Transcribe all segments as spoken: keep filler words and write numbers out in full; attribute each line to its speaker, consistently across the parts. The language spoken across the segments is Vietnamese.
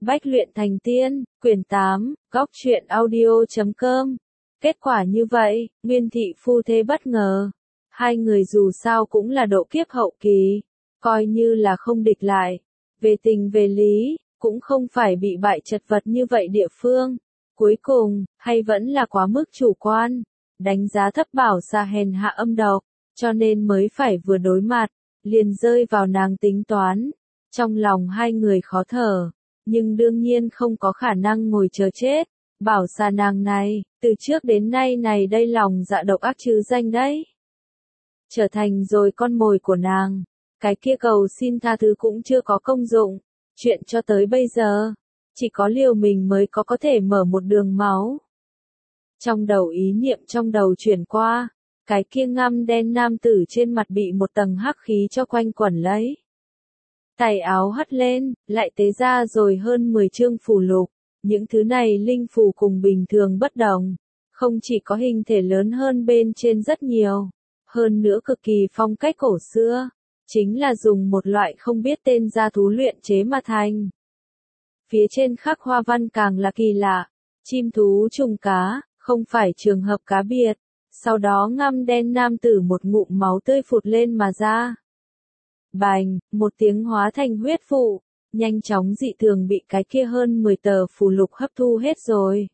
Speaker 1: Bách luyện thành tiên, quyển tám, góc truyện audio chấm com. Kết quả như vậy, Nguyên thị phu thê bất ngờ. Hai người dù sao cũng là độ kiếp hậu kỳ, coi như là không địch lại. Về tình về lý, cũng không phải bị bại chật vật như vậy địa phương. Cuối cùng, hay vẫn là quá mức chủ quan, đánh giá thấp Bảo Sa hèn hạ âm độc, cho nên mới phải vừa đối mặt, liền rơi vào nàng tính toán. Trong lòng hai người khó thở, nhưng đương nhiên không có khả năng ngồi chờ chết. Bảo Sa nàng này, từ trước đến nay này đây lòng dạ độc ác chứ danh đấy. Trở thành rồi con mồi của nàng, cái kia cầu xin tha thứ cũng chưa có công dụng. Chuyện cho tới bây giờ, chỉ có liều mình mới có có thể mở một đường máu. Trong đầu ý niệm trong đầu chuyển qua, cái kia ngăm đen nam tử trên mặt bị một tầng hắc khí cho quanh quẩn lấy. Tay áo hất lên, lại tế ra rồi hơn mười chương phù lục. Những thứ này linh phù cùng bình thường bất đồng, không chỉ có hình thể lớn hơn bên trên rất nhiều, hơn nữa cực kỳ phong cách cổ xưa, chính là dùng một loại không biết tên gia thú luyện chế mà thành. Phía trên khắc hoa văn càng là kỳ lạ, chim thú trùng cá, không phải trường hợp cá biệt. Sau đó ngăm đen nam tử một ngụm máu tươi phụt lên mà ra. Bành, một tiếng hóa thành huyết vụ, nhanh chóng dị thường bị cái kia hơn mười tờ phù lục hấp thu hết rồi.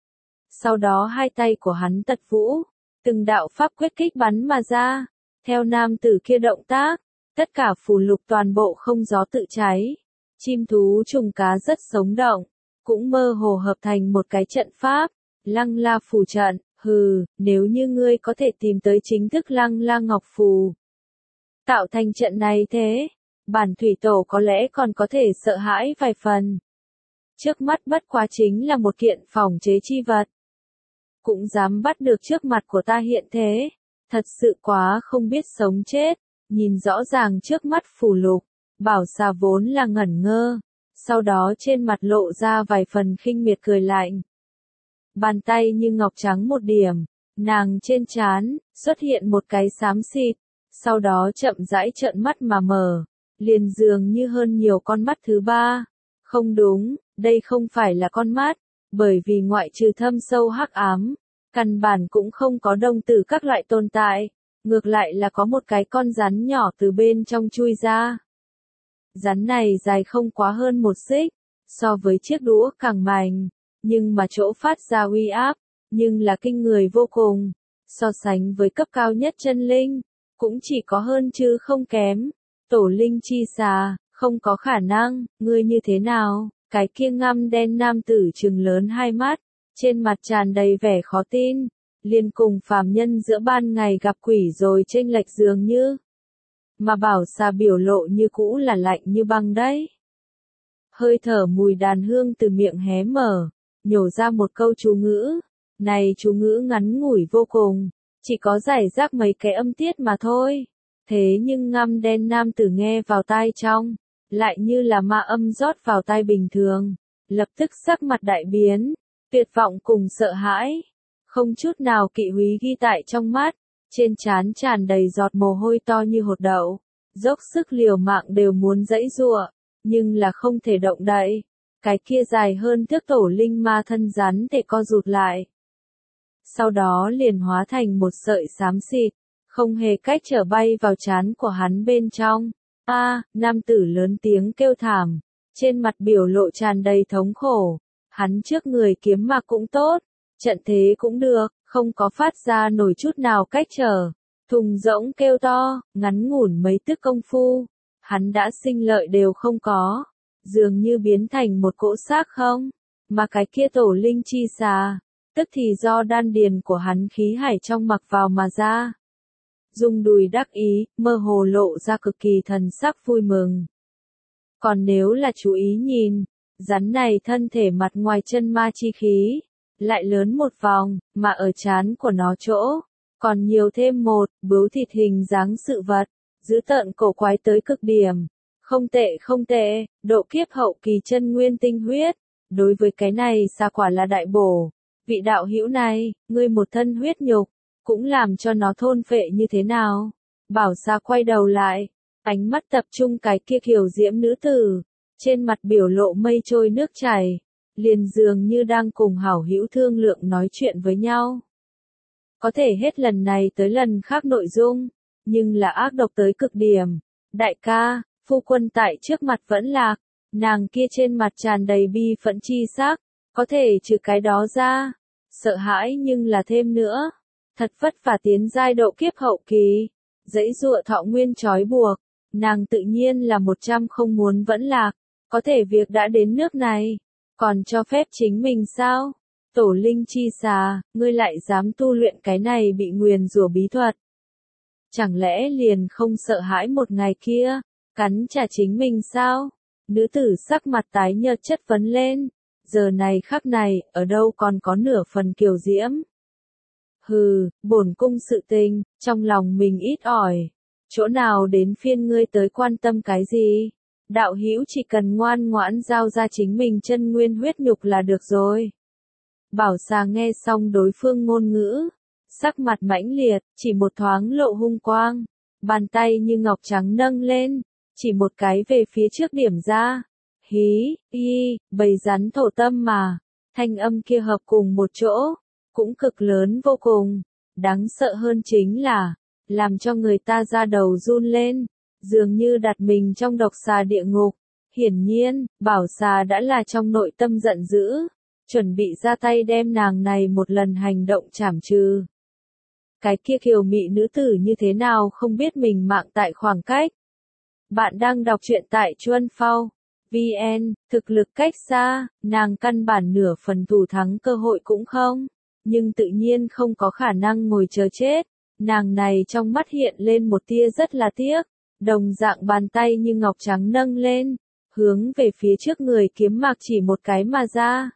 Speaker 1: Sau đó hai tay của hắn tật vũ, từng đạo pháp quyết kích bắn mà ra, theo nam tử kia động tác, tất cả phù lục toàn bộ không gió tự cháy. Chim thú trùng cá rất sống động, cũng mơ hồ hợp thành một cái trận pháp, Lăng La phù trận. Hừ, nếu như ngươi có thể tìm tới chính thức Lăng La ngọc phù, tạo thành trận này thế, bản thủy tổ có lẽ còn có thể sợ hãi vài phần. Trước mắt bất quá chính là một kiện phòng chế chi vật, cũng dám bắt được trước mặt của ta hiện thế, thật sự quá không biết sống chết. Nhìn rõ ràng trước mắt phù lục, Bảo Sa vốn là ngẩn ngơ, sau đó trên mặt lộ ra vài phần khinh miệt cười lạnh. Bàn tay như ngọc trắng một điểm, nàng trên trán xuất hiện một cái xám xịt, sau đó chậm rãi trợn mắt mà mở, liền dường như hơn nhiều con mắt thứ ba. Không đúng, đây không phải là con mắt, bởi vì ngoại trừ thâm sâu hắc ám, căn bản cũng không có đồng tử các loại tồn tại, ngược lại là có một cái con rắn nhỏ từ bên trong chui ra. Rắn này dài không quá hơn một xích, so với chiếc đũa càng mảnh, nhưng mà chỗ phát ra uy áp, nhưng là kinh người vô cùng, so sánh với cấp cao nhất chân linh, cũng chỉ có hơn chứ không kém. Tổ linh chi xà, không có khả năng, ngươi như thế nào? Cái kia ngăm đen nam tử trừng lớn hai mắt, trên mặt tràn đầy vẻ khó tin, liền cùng phàm nhân giữa ban ngày gặp quỷ rồi chênh lệch dường như. Mà Bảo Sa biểu lộ như cũ là lạnh như băng đấy. Hơi thở mùi đàn hương từ miệng hé mở, nhổ ra một câu chú ngữ. Này chú ngữ ngắn ngủi vô cùng, chỉ có giải rác mấy cái âm tiết mà thôi. Thế nhưng ngăm đen nam tử nghe vào tai trong, lại như là ma âm rót vào tai bình thường, lập tức sắc mặt đại biến, tuyệt vọng cùng sợ hãi, không chút nào kỵ húy ghi tại trong mắt, trên trán tràn đầy giọt mồ hôi to như hột đậu, dốc sức liều mạng đều muốn giãy giụa, nhưng là không thể động đậy. Cái kia dài hơn thước tổ linh ma thân rắn thể co rụt lại, sau đó liền hóa thành một sợi xám xịt, không hề cách trở bay vào trán của hắn bên trong. A, à, nam tử lớn tiếng kêu thảm, trên mặt biểu lộ tràn đầy thống khổ. Hắn trước người kiếm mà cũng tốt, trận thế cũng được, không có phát ra nổi chút nào cách trở. Thùng rỗng kêu to, ngắn ngủn mấy tức công phu, hắn đã sinh lợi đều không có, dường như biến thành một cỗ xác không, mà cái kia tổ linh chi xà, tức thì do đan điền của hắn khí hải trong mặc vào mà ra. Dung đùi đắc ý, mơ hồ lộ ra cực kỳ thần sắc vui mừng. Còn nếu là chú ý nhìn, rắn này thân thể mặt ngoài chân ma chi khí, lại lớn một vòng, mà ở trán của nó chỗ, còn nhiều thêm một, bướu thịt hình dáng sự vật, dữ tợn cổ quái tới cực điểm. Không tệ không tệ, độ kiếp hậu kỳ chân nguyên tinh huyết, đối với cái này xa quả là đại bổ. Vị đạo hữu này, ngươi một thân huyết nhục, cũng làm cho nó thôn phệ như thế nào? Bảo Sa quay đầu lại, ánh mắt tập trung cái kia kiều diễm nữ tử, trên mặt biểu lộ mây trôi nước chảy, liền dường như đang cùng hảo hữu thương lượng nói chuyện với nhau. Có thể hết lần này tới lần khác nội dung, nhưng là ác độc tới cực điểm. Đại ca, phu quân tại trước mặt vẫn lạc, nàng kia trên mặt tràn đầy bi phẫn chi sắc, có thể trừ cái đó ra, sợ hãi nhưng là thêm nữa, thật vất vả tiến giai độ kiếp hậu kỳ, dãy dụa thọ nguyên trói buộc, nàng tự nhiên là một trăm không muốn vẫn lạc, có thể việc đã đến nước này, còn cho phép chính mình sao? Tổ linh chi xà, ngươi lại dám tu luyện cái này bị nguyền rủa bí thuật. Chẳng lẽ liền không sợ hãi một ngày kia, cắn trả chính mình sao? Nữ tử sắc mặt tái nhợt chất vấn lên, giờ này khắc này, ở đâu còn có nửa phần kiều diễm. Hừ, bổn cung sự tình, trong lòng mình ít ỏi, chỗ nào đến phiên ngươi tới quan tâm cái gì? Đạo hữu chỉ cần ngoan ngoãn giao ra chính mình chân nguyên huyết nhục là được rồi. Bảo xà nghe xong đối phương ngôn ngữ, sắc mặt mãnh liệt, chỉ một thoáng lộ hung quang, bàn tay như ngọc trắng nâng lên, chỉ một cái về phía trước điểm ra. Hí, y, bầy rắn thổ tâm mà, thanh âm kia hợp cùng một chỗ, cũng cực lớn vô cùng, đáng sợ hơn chính là, làm cho người ta ra đầu run lên, dường như đặt mình trong độc xà địa ngục. Hiển nhiên, bảo xà đã là trong nội tâm giận dữ, chuẩn bị ra tay đem nàng này một lần hành động trảm trừ. Cái kia kiều mị nữ tử như thế nào không biết mình mạng tại khoảng cách. Bạn đang đọc truyện tại Chuân Phao. vê en, thực lực cách xa, nàng căn bản nửa phần thủ thắng cơ hội cũng không, nhưng tự nhiên không có khả năng ngồi chờ chết. Nàng này trong mắt hiện lên một tia rất là tiếc, đồng dạng bàn tay như ngọc trắng nâng lên, hướng về phía trước người kiếm mạc chỉ một cái mà ra.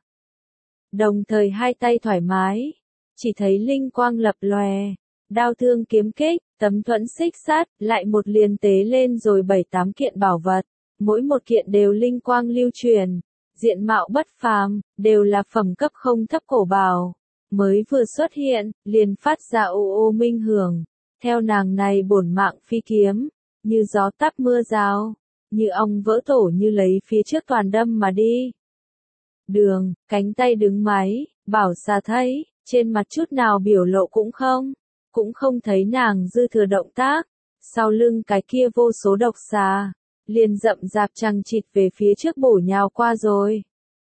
Speaker 1: Đồng thời hai tay thoải mái, chỉ thấy linh quang lập lòe, đao thương kiếm kích, tấm thuẫn xích sát, lại một liền tế lên rồi bảy tám kiện bảo vật, mỗi một kiện đều linh quang lưu truyền, diện mạo bất phàm, đều là phẩm cấp không thấp cổ bảo, mới vừa xuất hiện, liền phát ra ô ô minh hưởng, theo nàng này bổn mạng phi kiếm, như gió táp mưa rào, như ong vỡ tổ như lấy phía trước toàn đâm mà đi. Đường, cánh tay đứng máy, bảo xà thấy, trên mặt chút nào biểu lộ cũng không, cũng không thấy nàng dư thừa động tác, sau lưng cái kia vô số độc xà, liền rậm rạp chằng chịt về phía trước bổ nhào qua rồi.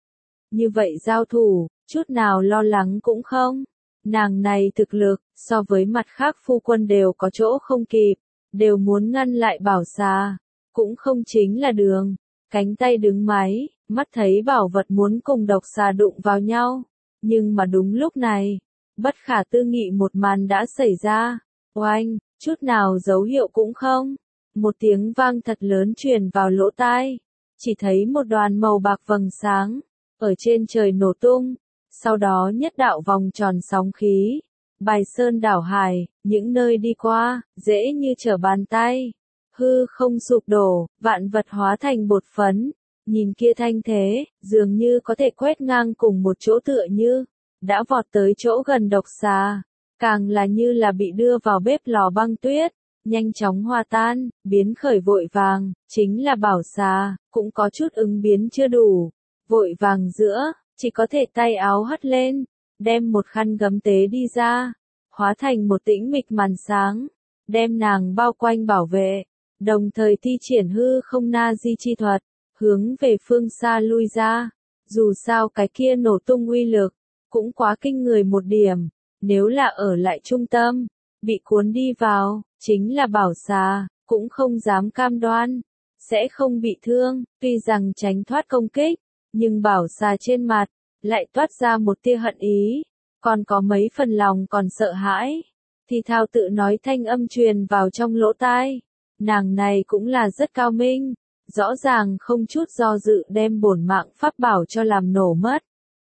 Speaker 1: Như vậy giao thủ, chút nào lo lắng cũng không, nàng này thực lực, so với mặt khác phu quân đều có chỗ không kịp, đều muốn ngăn lại bảo xà, cũng không chính là đường, cánh tay đứng máy, mắt thấy bảo vật muốn cùng độc xà đụng vào nhau, nhưng mà đúng lúc này, bất khả tư nghị một màn đã xảy ra, oanh, chút nào dấu hiệu cũng không, một tiếng vang thật lớn truyền vào lỗ tai, chỉ thấy một đoàn màu bạc vầng sáng, ở trên trời nổ tung, sau đó nhất đạo vòng tròn sóng khí, bài sơn đảo hải, những nơi đi qua, dễ như trở bàn tay, hư không sụp đổ, vạn vật hóa thành bột phấn, nhìn kia thanh thế, dường như có thể quét ngang cùng một chỗ tựa như, đã vọt tới chỗ gần độc xà, càng là như là bị đưa vào bếp lò băng tuyết, nhanh chóng hòa tan, biến khởi vội vàng, chính là bảo xà, cũng có chút ứng biến chưa đủ, vội vàng giữa, chỉ có thể tay áo hất lên, đem một khăn gấm tế đi ra, hóa thành một tĩnh mịch màn sáng, đem nàng bao quanh bảo vệ, đồng thời thi triển hư không na di chi thuật, hướng về phương xa lui ra, dù sao cái kia nổ tung uy lực, cũng quá kinh người một điểm, nếu là ở lại trung tâm, bị cuốn đi vào, chính là bảo xà, cũng không dám cam đoan, sẽ không bị thương, tuy rằng tránh thoát công kích, nhưng bảo xà trên mặt, lại toát ra một tia hận ý, còn có mấy phần lòng còn sợ hãi, thì thào tự nói thanh âm truyền vào trong lỗ tai, nàng này cũng là rất cao minh, rõ ràng không chút do dự đem bổn mạng pháp bảo cho làm nổ mất.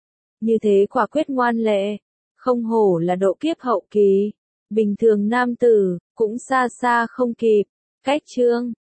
Speaker 1: Như thế quả quyết ngoan lệ, không hổ là độ kiếp hậu kỳ, bình thường nam tử, cũng xa xa không kịp, cách chương.